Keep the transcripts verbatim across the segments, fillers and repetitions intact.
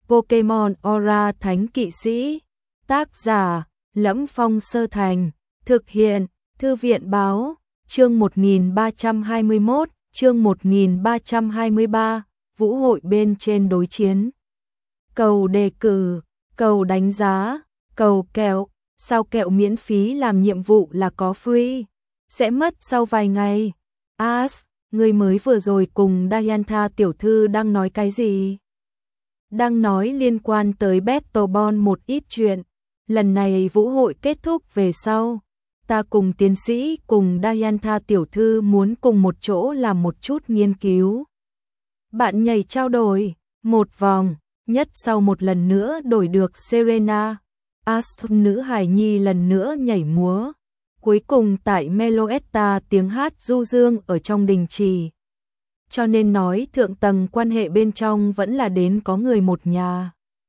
Pokemon Aura Thánh Kỵ Sĩ. Tác giả: Lẫm Phong Sơ Thành. Thực hiện: Thư viện báo. Chương một nghìn ba trăm hai mươi mốt, chương một nghìn ba trăm hai mươi ba, vũ hội bên trên đối chiến. Cầu đề cử, cầu đánh giá, cầu kẹo, sao kẹo miễn phí làm nhiệm vụ là có free, sẽ mất sau vài ngày. As, người mới vừa rồi cùng Diantha tiểu thư đang nói cái gì? Đang nói liên quan tới Battlebond một ít chuyện. Lần này vũ hội kết thúc về sau, ta cùng tiến sĩ cùng Diantha tiểu thư muốn cùng một chỗ làm một chút nghiên cứu. Bạn nhảy trao đổi một vòng, nhất sau một lần nữa đổi được Serena, Ast nữ hài nhi lần nữa nhảy múa. Cuối cùng tại Meloetta tiếng hát du dương ở trong đình trì. Cho nên nói thượng tầng quan hệ bên trong vẫn là đến có người một nhà.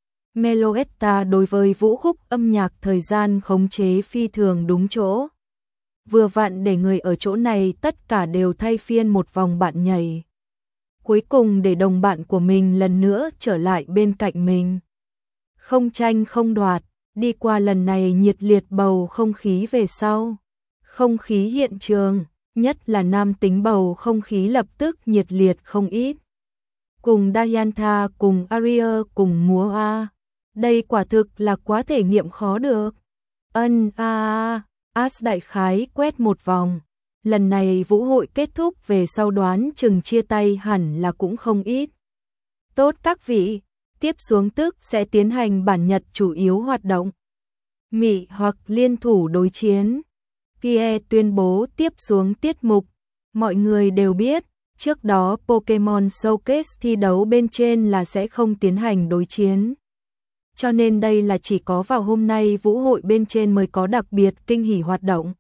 Meloetta đối với vũ khúc âm nhạc thời gian khống chế phi thường đúng chỗ. Vừa vặn để người ở chỗ này tất cả đều thay phiên một vòng bạn nhảy. Cuối cùng để đồng bạn của mình lần nữa trở lại bên cạnh mình. Không tranh không đoạt, đi qua lần này nhiệt liệt bầu không khí về sau. Không khí hiện trường, nhất là nam tính bầu không khí lập tức nhiệt liệt không ít. Cùng Diantha cùng Aria cùng múa a. Đây quả thực là quá thể nghiệm khó được. Ân a a, As đại khái quét một vòng. Lần này vũ hội kết thúc về sau đoán chừng chia tay hẳn là cũng không ít. Tốt các vị, tiếp xuống tức sẽ tiến hành bản nhật chủ yếu hoạt động. Mị hoặc liên thủ đối chiến. Pierre tuyên bố tiếp xuống tiết mục. Mọi người đều biết, trước đó Pokemon Showcase thi đấu bên trên là sẽ không tiến hành đối chiến. Cho nên đây là chỉ có vào hôm nay vũ hội bên trên mới có đặc biệt kinh hỉ hoạt động.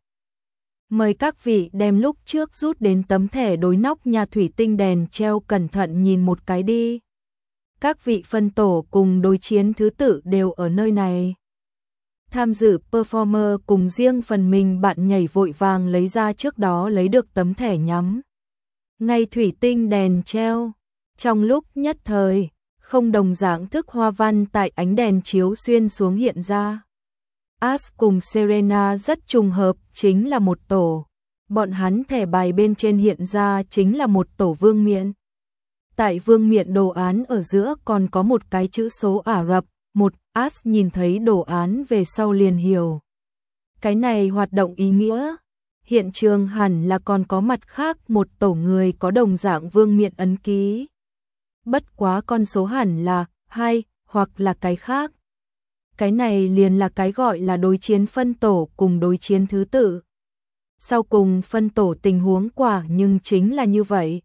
Mời các vị đem lúc trước rút đến tấm thẻ đối nóc nhà thủy tinh đèn treo cẩn thận nhìn một cái đi. Các vị phân tổ cùng đối chiến thứ tự đều ở nơi này. Tham dự performer cùng riêng phần mình bạn nhảy vội vàng lấy ra trước đó lấy được tấm thẻ nhắm. Ngay thủy tinh đèn treo. Trong lúc nhất thời, không đồng dạng thức hoa văn tại ánh đèn chiếu xuyên xuống hiện ra. As cùng Serena rất trùng hợp chính là một tổ. Bọn hắn thẻ bài bên trên hiện ra chính là một tổ vương miện. Tại vương miện đồ án ở giữa còn có một cái chữ số Ả Rập. Một As nhìn thấy đồ án về sau liền hiểu. Cái này hoạt động ý nghĩa. Hiện trường hẳn là còn có mặt khác một tổ người có đồng dạng vương miện ấn ký. Bất quá con số hẳn là hai hoặc là cái khác. Cái này liền là cái gọi là đối chiến phân tổ cùng đối chiến thứ tự. Sau cùng phân tổ tình huống quả nhưng chính là như vậy.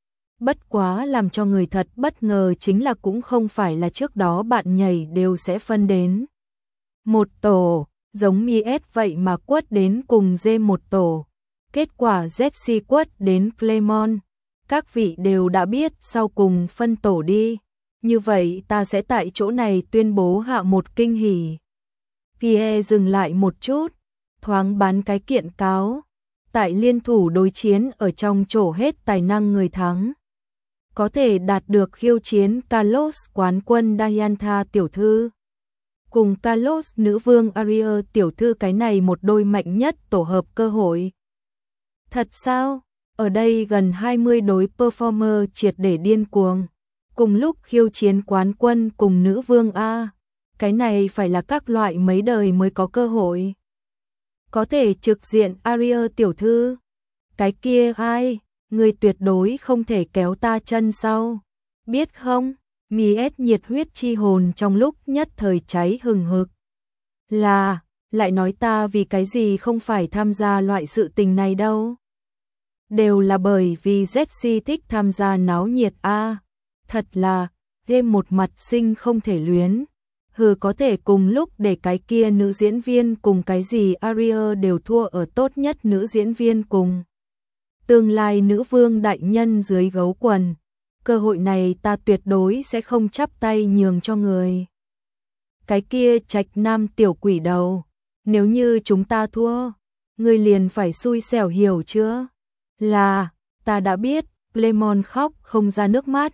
Bất quá làm cho người thật bất ngờ chính là cũng không phải là trước đó bạn nhảy đều sẽ phân đến một tổ, giống Mies vậy mà quất đến cùng dê một tổ. Kết quả Jessie quất đến Clemon. Các vị đều đã biết sau cùng phân tổ đi. Như vậy ta sẽ tại chỗ này tuyên bố hạ một kinh hỉ. Pierre dừng lại một chút, thoáng bán cái kiện cáo. Tại liên thủ đối chiến ở trong chỗ hết tài năng người thắng. Có thể đạt được khiêu chiến Carlos quán quân Diantha tiểu thư. Cùng Carlos nữ vương Aria tiểu thư cái này một đôi mạnh nhất tổ hợp cơ hội. Thật sao? Ở đây gần hai mươi đối performer triệt để điên cuồng. Cùng lúc khiêu chiến quán quân cùng nữ vương A. Cái này phải là các loại mấy đời mới có cơ hội. Có thể trực diện Aria tiểu thư. Cái kia ai? Người tuyệt đối không thể kéo ta chân sau. Biết không? Mies nhiệt huyết chi hồn trong lúc nhất thời cháy hừng hực. Là, lại nói ta vì cái gì không phải tham gia loại sự tình này đâu. Đều là bởi vì Jessie thích tham gia náo nhiệt a. À, thật là, thêm một mặt sinh không thể luyến. Hừ có thể cùng lúc để cái kia nữ diễn viên cùng cái gì Aria đều thua ở tốt nhất nữ diễn viên cùng. Tương lai nữ vương đại nhân dưới gấu quần. Cơ hội này ta tuyệt đối sẽ không chắp tay nhường cho người. Cái kia Trạch Nam tiểu quỷ đầu. Nếu như chúng ta thua, người liền phải xui xẻo hiểu chưa? Là, ta đã biết, Clemon khóc không ra nước mắt.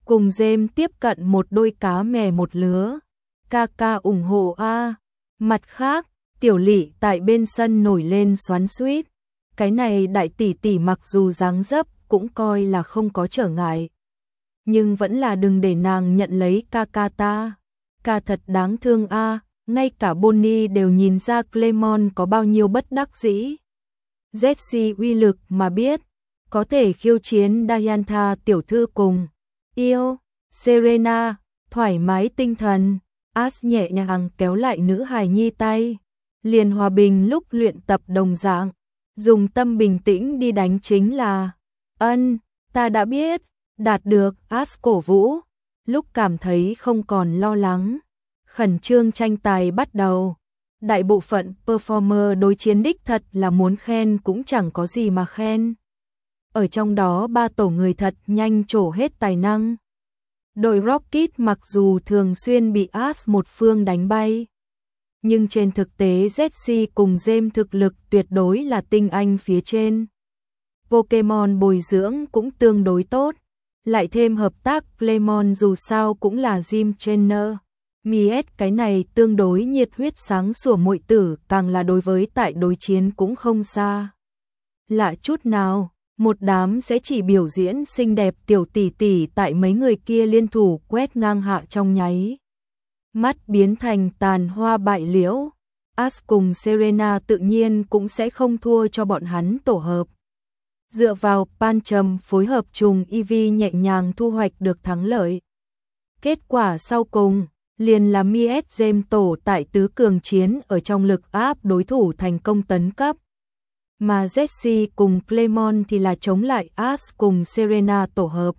cùng James tiếp cận một đôi cá mè một lứa. Ca ca ủng hộ a. Mặt khác, Tiểu Lị tại bên sân nổi lên xoắn xuýt. Cái này đại tỷ tỷ mặc dù dáng dấp cũng coi là không có trở ngại. Nhưng vẫn là đừng để nàng nhận lấy ca ca ta. Ca thật đáng thương a, ngay cả Bonnie đều nhìn ra Clemon có bao nhiêu bất đắc dĩ. Jessie uy lực mà biết, có thể khiêu chiến Diantha tiểu thư cùng. Yêu, Serena, thoải mái tinh thần. Ash nhẹ nhàng kéo lại nữ hài nhi tay. Liền hòa bình lúc luyện tập đồng dạng. Dùng tâm bình tĩnh đi đánh chính là. Ân, ta đã biết. Đạt được, Ash cổ vũ. Lúc cảm thấy không còn lo lắng. Khẩn trương tranh tài bắt đầu. Đại bộ phận performer đối chiến đích thật là muốn khen cũng chẳng có gì mà khen. Ở trong đó ba tổ người thật nhanh trổ hết tài năng. Đội Rocket mặc dù thường xuyên bị Ash một phương đánh bay, nhưng trên thực tế Jessie cùng James thực lực tuyệt đối là tinh anh phía trên. Pokemon bồi dưỡng cũng tương đối tốt, lại thêm hợp tác Clemon dù sao cũng là gym trainer. Miet cái này tương đối nhiệt huyết sáng sủa muội tử, càng là đối với tại đối chiến cũng không xa lạ chút nào. Một đám sẽ chỉ biểu diễn xinh đẹp tiểu tỷ tỷ tại mấy người kia liên thủ quét ngang hạ trong nháy mắt biến thành tàn hoa bại liễu. Ash cùng Serena tự nhiên cũng sẽ không thua cho bọn hắn tổ hợp. Dựa vào Pancham phối hợp trùng Eevee nhẹ nhàng thu hoạch được thắng lợi. Kết quả sau cùng liền là Miet James tổ tại tứ cường chiến ở trong lực áp đối thủ thành công tấn cấp. Mà Jessie cùng Clemon thì là chống lại Ash cùng Serena tổ hợp.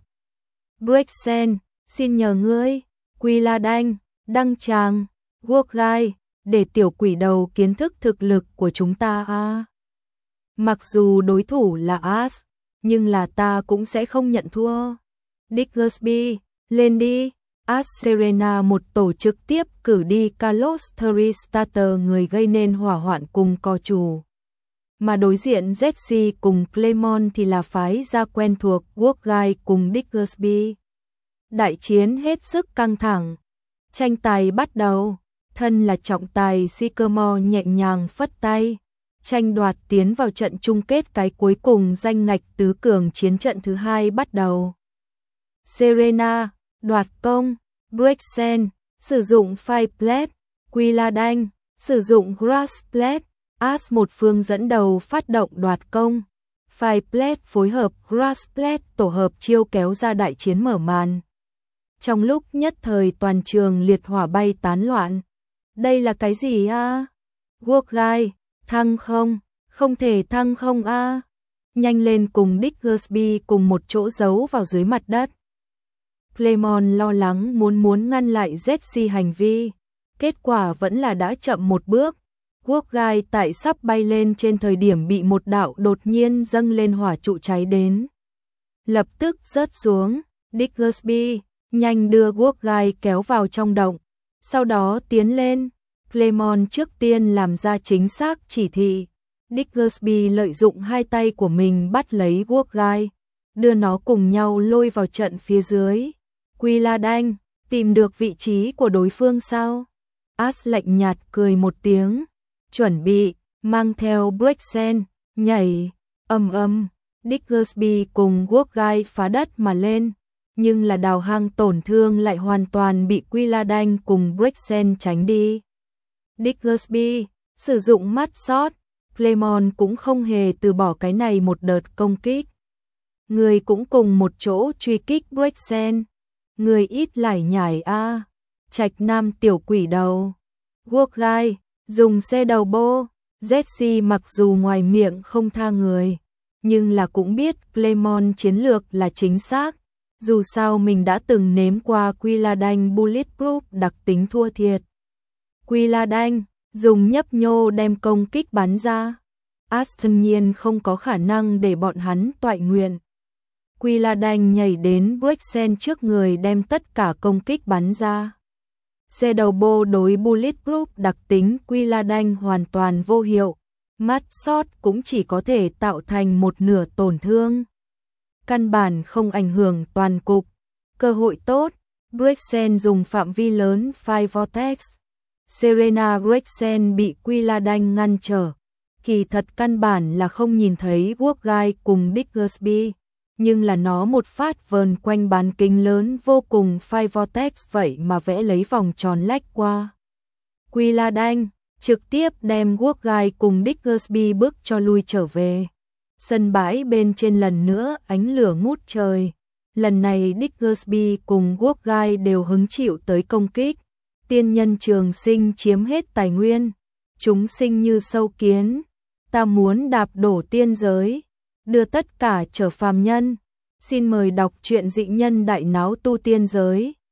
Brexen, xin nhờ ngươi, Quilladanh, đăng tràng, Guogai, để tiểu quỷ đầu kiến thức thực lực của chúng ta a. À. Mặc dù đối thủ là Ash, nhưng là ta cũng sẽ không nhận thua. Diggersby, lên đi. Ash Serena một tổ trực tiếp cử đi Carlos Thristater người gây nên hỏa hoạn cùng co chủ. Mà đối diện Jessie cùng Clemon thì là phái gia quen thuộc Guogai cùng Diggersby. Đại chiến hết sức căng thẳng. Tranh tài bắt đầu, thân là trọng tài Sycamore nhẹ nhàng phất tay. Tranh đoạt tiến vào trận chung kết cái cuối cùng danh ngạch tứ cường chiến trận thứ hai bắt đầu. Serena, đoạt công, Brexen, sử dụng Fire Blade, Quilladanh, sử dụng Grass Blade. Ash một phương dẫn đầu phát động đoạt công. Fire Blade phối hợp Grass Blade tổ hợp chiêu kéo ra đại chiến mở màn. Trong lúc nhất thời toàn trường liệt hỏa bay tán loạn. Đây là cái gì a? À? Guogai, thăng không? Không thể thăng không a? À? Nhanh lên cùng Diggersby cùng một chỗ giấu vào dưới mặt đất. Clemon lo lắng muốn muốn ngăn lại Jessie hành vi. Kết quả vẫn là đã chậm một bước. Guogai tại sắp bay lên trên thời điểm bị một đạo đột nhiên dâng lên hỏa trụ cháy đến. Lập tức rớt xuống. Diggersby nhanh đưa Guogai kéo vào trong động. Sau đó tiến lên. Clemon trước tiên làm ra chính xác chỉ thị. Diggersby lợi dụng hai tay của mình bắt lấy Guogai, đưa nó cùng nhau lôi vào trận phía dưới. Quilladanh, tìm được vị trí của đối phương sao? Ash lạnh nhạt cười một tiếng, chuẩn bị, mang theo Brexen, nhảy, âm âm. Diggersby cùng Guogai phá đất mà lên, nhưng là đào hang tổn thương lại hoàn toàn bị Quilladanh cùng Brexen tránh đi. Diggersby sử dụng mắt sót, Clemon cũng không hề từ bỏ cái này một đợt công kích. Người cũng cùng một chỗ truy kích Brexen. Người ít lải nhải a. À. Trạch Nam tiểu quỷ đầu. Guogai dùng xe đầu bô. Jessie mặc dù ngoài miệng không tha người, nhưng là cũng biết Clemon chiến lược là chính xác. Dù sao mình đã từng nếm qua Quilladanh Bulletproof đặc tính thua thiệt. Quilladanh dùng nhấp nhô đem công kích bắn ra. Ash đương nhiên không có khả năng để bọn hắn toại nguyện. Quilladanh nhảy đến Brexen trước người đem tất cả công kích bắn ra. Xe đầu bô đối Bulletproof đặc tính Quilladanh hoàn toàn vô hiệu. Mắt sót cũng chỉ có thể tạo thành một nửa tổn thương. Căn bản không ảnh hưởng toàn cục. Cơ hội tốt, Gregson dùng phạm vi lớn Fire Vortex. Serena Gregson bị Quilladanh ngăn trở. Kỳ thật căn bản là không nhìn thấy Guogai cùng Diggersby, nhưng là nó một phát vờn quanh bán kính lớn vô cùng Fire Vortex vậy mà vẽ lấy vòng tròn lách qua. Quilladanh trực tiếp đem Guogai cùng Diggersby bước cho lui trở về. Sân bãi bên trên lần nữa ánh lửa ngút trời. Lần này Diggersby cùng Guogai đều hứng chịu tới công kích. Tiên nhân trường sinh chiếm hết tài nguyên. Chúng sinh như sâu kiến. Ta muốn đạp đổ tiên giới, đưa tất cả trở phàm nhân. Xin mời đọc truyện Dị Nhân Đại Náo Tu Tiên Giới.